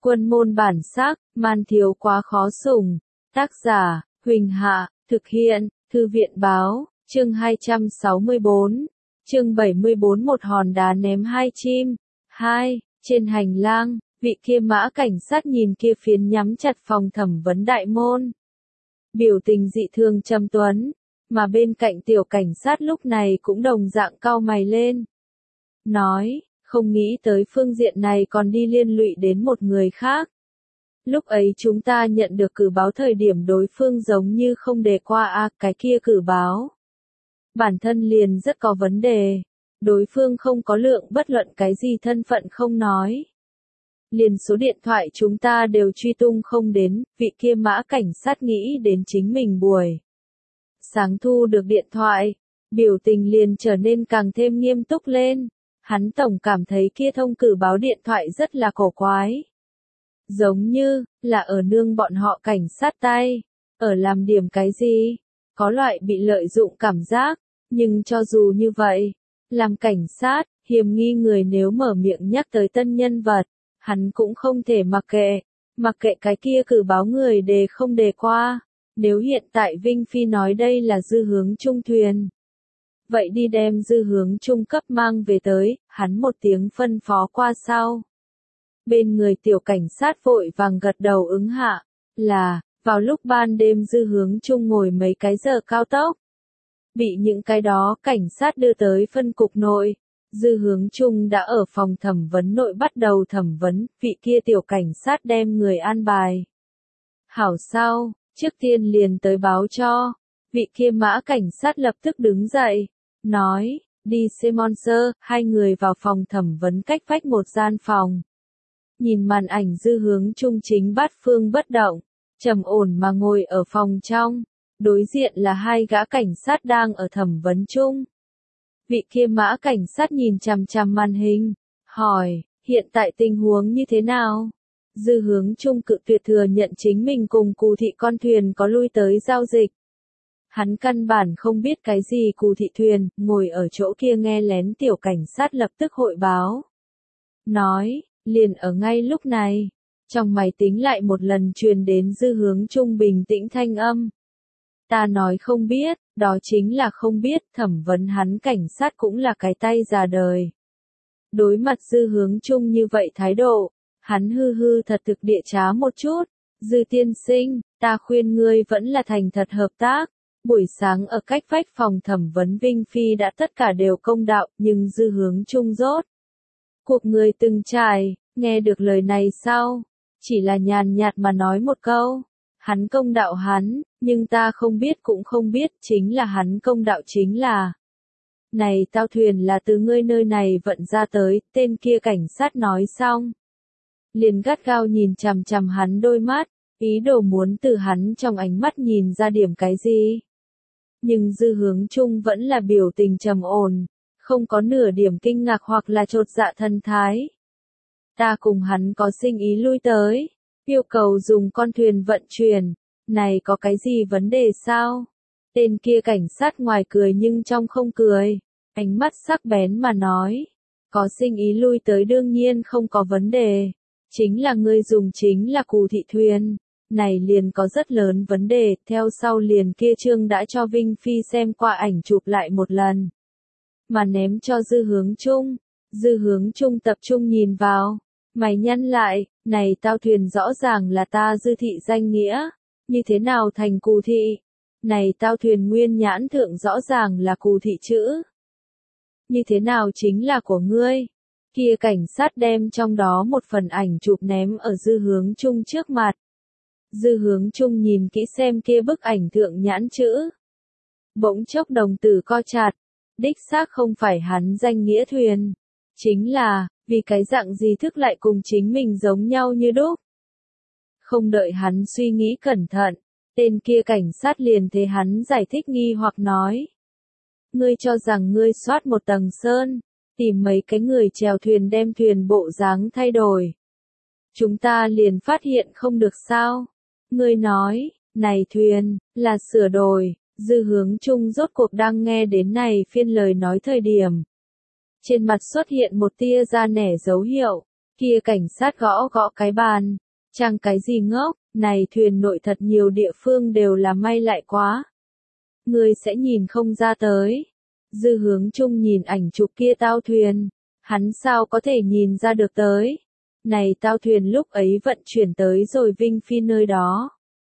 Quân môn bản sắc, man thiếu quá khó sủng. Tác giả, Huỳnh Hạ, thực hiện, Thư viện báo, chương 264, chương 74 một hòn đá ném hai chim. 2. Trên hành lang, vị kia mã cảnh sát nhìn kia phiến nhắm chặt phòng thẩm vấn đại môn. Biểu tình dị thường trầm tuấn, mà bên cạnh tiểu cảnh sát lúc này cũng đồng dạng cau mày lên. Nói, không nghĩ tới phương diện này còn đi liên lụy đến một người khác. Lúc ấy chúng ta nhận được cử báo thời điểm đối phương giống như không đề qua cái kia cử báo. Bản thân liền rất có vấn đề. Đối phương không có lượng bất luận cái gì thân phận không nói. Liền số điện thoại chúng ta đều truy tung không đến, vị kia mã cảnh sát nghĩ đến chính mình buổi sáng thu được điện thoại, biểu tình liền trở nên càng thêm nghiêm túc lên. Hắn tổng cảm thấy kia thông cử báo điện thoại rất là cổ quái. Giống như, là ở nương bọn họ cảnh sát tay, ở làm điểm cái gì, có loại bị lợi dụng cảm giác, nhưng cho dù như vậy, làm cảnh sát, hiểm nghi người nếu mở miệng nhắc tới tân nhân vật, hắn cũng không thể mặc kệ cái kia cử báo người đề không đề qua. Nếu hiện tại Vinh Phi nói đây là dư hướng trung thuyền, vậy đi đem dư hướng trung cấp mang về tới, hắn một tiếng phân phó qua sau. Bên người tiểu cảnh sát vội vàng gật đầu ứng hạ, là, vào lúc ban đêm dư hướng trung ngồi mấy cái giờ cao tốc. Bị những cái đó cảnh sát đưa tới phân cục nội, dư hướng trung đã ở phòng thẩm vấn nội bắt đầu thẩm vấn, vị kia tiểu cảnh sát đem người an bài. Hảo sau, trước tiên liền tới báo cho, vị kia mã cảnh sát lập tức đứng dậy, nói, đi Simonser, hai người vào phòng thẩm vấn cách vách một gian phòng. Nhìn màn ảnh dư hướng trung chính bát phương bất động, trầm ổn mà ngồi ở phòng trong, đối diện là hai gã cảnh sát đang ở thẩm vấn chung. Vị kia mã cảnh sát nhìn chằm chằm màn hình, hỏi, hiện tại tình huống như thế nào? Dư hướng trung cự tuyệt thừa nhận chính mình cùng Cù thị con thuyền có lui tới giao dịch. Hắn căn bản không biết cái gì Cù thị thuyền, ngồi ở chỗ kia nghe lén tiểu cảnh sát lập tức hội báo. Nói, liền ở ngay lúc này, trong máy tính lại một lần truyền đến dư hướng trung bình tĩnh thanh âm. Ta nói không biết, đó chính là không biết, thẩm vấn hắn cảnh sát cũng là cái tay già đời. Đối mặt dư hướng trung như vậy thái độ, hắn hư hư thật thực địa trá một chút. Dư tiên sinh, ta khuyên ngươi vẫn là thành thật hợp tác. Buổi sáng ở cách vách phòng thẩm vấn Vinh Phi đã tất cả đều công đạo, nhưng dư hướng trung rốt. Cuộc người từng trải, nghe được lời này sau, chỉ là nhàn nhạt mà nói một câu. Hắn công đạo hắn, nhưng ta không biết cũng không biết, chính là hắn công đạo chính là. Này tao thuyền là từ ngươi nơi này vận ra tới, tên kia cảnh sát nói xong. Liền gắt gao nhìn chằm chằm hắn đôi mắt, ý đồ muốn từ hắn trong ánh mắt nhìn ra điểm cái gì. Nhưng dư hướng trung vẫn là biểu tình trầm ổn, không có nửa điểm kinh ngạc hoặc là chột dạ thần thái. Ta cùng hắn có sinh ý lui tới, yêu cầu dùng con thuyền vận chuyển, này có cái gì vấn đề sao? Tên kia cảnh sát ngoài cười nhưng trong không cười, ánh mắt sắc bén mà nói, có sinh ý lui tới đương nhiên không có vấn đề, chính là ngươi dùng chính là Cù thị thuyền, này liền có rất lớn vấn đề, theo sau liền kia Trương đã cho Vinh Phi xem qua ảnh chụp lại một lần, mà ném cho dư hướng trung tập trung nhìn vào. Mày nhăn lại, này tao thuyền rõ ràng là ta dư thị danh nghĩa, như thế nào thành Cù thị? Này tao thuyền nguyên nhãn thượng rõ ràng là Cù thị chữ. Như thế nào chính là của ngươi? Kia cảnh sát đem trong đó một phần ảnh chụp ném ở dư hướng trung trước mặt. Dư hướng trung nhìn kỹ xem kia bức ảnh thượng nhãn chữ. Bỗng chốc đồng tử co chặt, đích xác không phải hắn danh nghĩa thuyền. Chính là, vì cái dạng gì thức lại cùng chính mình giống nhau như đúc. Không đợi hắn suy nghĩ cẩn thận, tên kia cảnh sát liền thế hắn giải thích nghi hoặc nói. Ngươi cho rằng ngươi soát một tầng sơn, tìm mấy cái người chèo thuyền đem thuyền bộ dáng thay đổi. Chúng ta liền phát hiện không được sao. Ngươi nói, này thuyền, là sửa đổi, dư hướng trung rốt cuộc đang nghe đến này phiên lời nói thời điểm. Trên mặt xuất hiện một tia da nẻ dấu hiệu, Kia cảnh sát gõ gõ cái bàn. Chàng cái gì ngốc, này thuyền nội thật nhiều địa phương đều là may lại quá. Ngươi sẽ nhìn không ra tới. Dư Hướng Trung nhìn ảnh chụp kia tao thuyền. Hắn sao có thể nhìn ra được tới. Này tao thuyền lúc ấy vận chuyển tới rồi Vinh Phi nơi đó.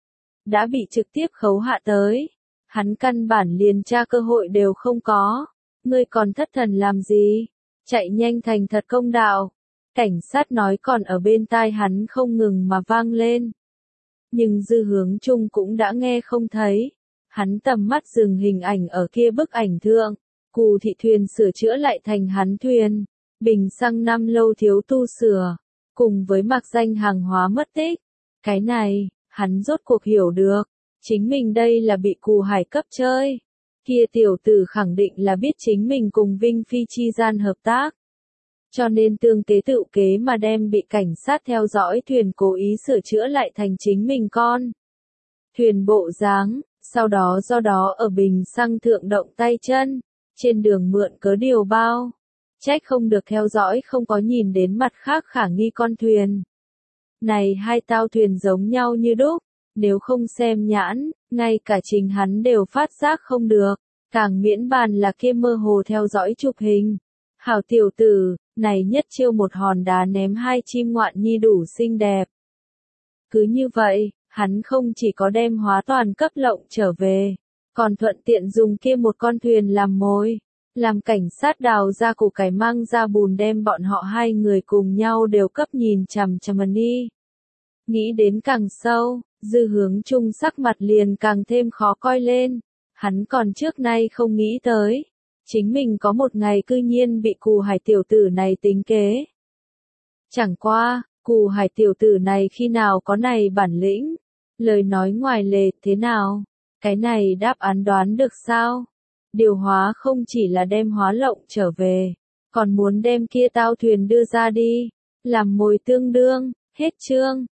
Đã bị trực tiếp khấu hạ tới. Hắn căn bản liền tra cơ hội đều không có. Ngươi còn thất thần làm gì? Chạy nhanh thành thật công đạo. Cảnh sát nói còn ở bên tai hắn không ngừng mà vang lên. Nhưng Dư Hướng Trung cũng đã nghe không thấy. Hắn tầm mắt dừng hình ảnh ở kia bức ảnh thượng. Cù thị thuyền sửa chữa lại thành hắn thuyền. Bình xăng 5 lâu thiếu tu sửa. Cùng với mạc danh hàng hóa mất tích. Cái này, hắn rốt cuộc hiểu được. Chính mình đây là bị Cù Hải cấp chơi. Kia tiểu tử khẳng định là biết chính mình cùng Vinh Phi chi gian hợp tác. Cho nên tương kế tự kế mà đem bị cảnh sát theo dõi thuyền cố ý sửa chữa lại thành chính mình con. Thuyền bộ dáng, sau đó do đó ở bình xăng thượng động tay chân, trên đường mượn cớ điều bao. Trách không được theo dõi không có nhìn đến mặt khác khả nghi con thuyền. Này hai tao thuyền giống nhau như đúc, nếu không xem nhãn, ngay cả chính hắn đều phát giác không được, càng miễn bàn là kia mơ hồ theo dõi chụp hình. Hảo tiểu tử, này nhất chiêu một hòn đá ném hai chim ngoạn nhi đủ xinh đẹp. Cứ như vậy, hắn không chỉ có đem hóa toàn cấp lộng trở về, còn thuận tiện dùng kia một con thuyền làm mồi, làm cảnh sát đào ra củ cải mang ra bùn đem bọn họ hai người cùng nhau đều cấp nhìn chằm chằm đi. Nghĩ đến càng sâu, Dư Hướng Trung sắc mặt liền càng thêm khó coi lên, hắn còn trước nay không nghĩ tới. Chính mình có một ngày cư nhiên bị Cù Hải tiểu tử này tính kế. Chẳng qua, Cù Hải tiểu tử này khi nào có này bản lĩnh, lời nói ngoài lề thế nào, cái này đáp án đoán được sao? Điều hóa không chỉ là đem hóa lộng trở về, còn muốn đem kia tao thuyền đưa ra đi, làm mồi tương đương, hết chương.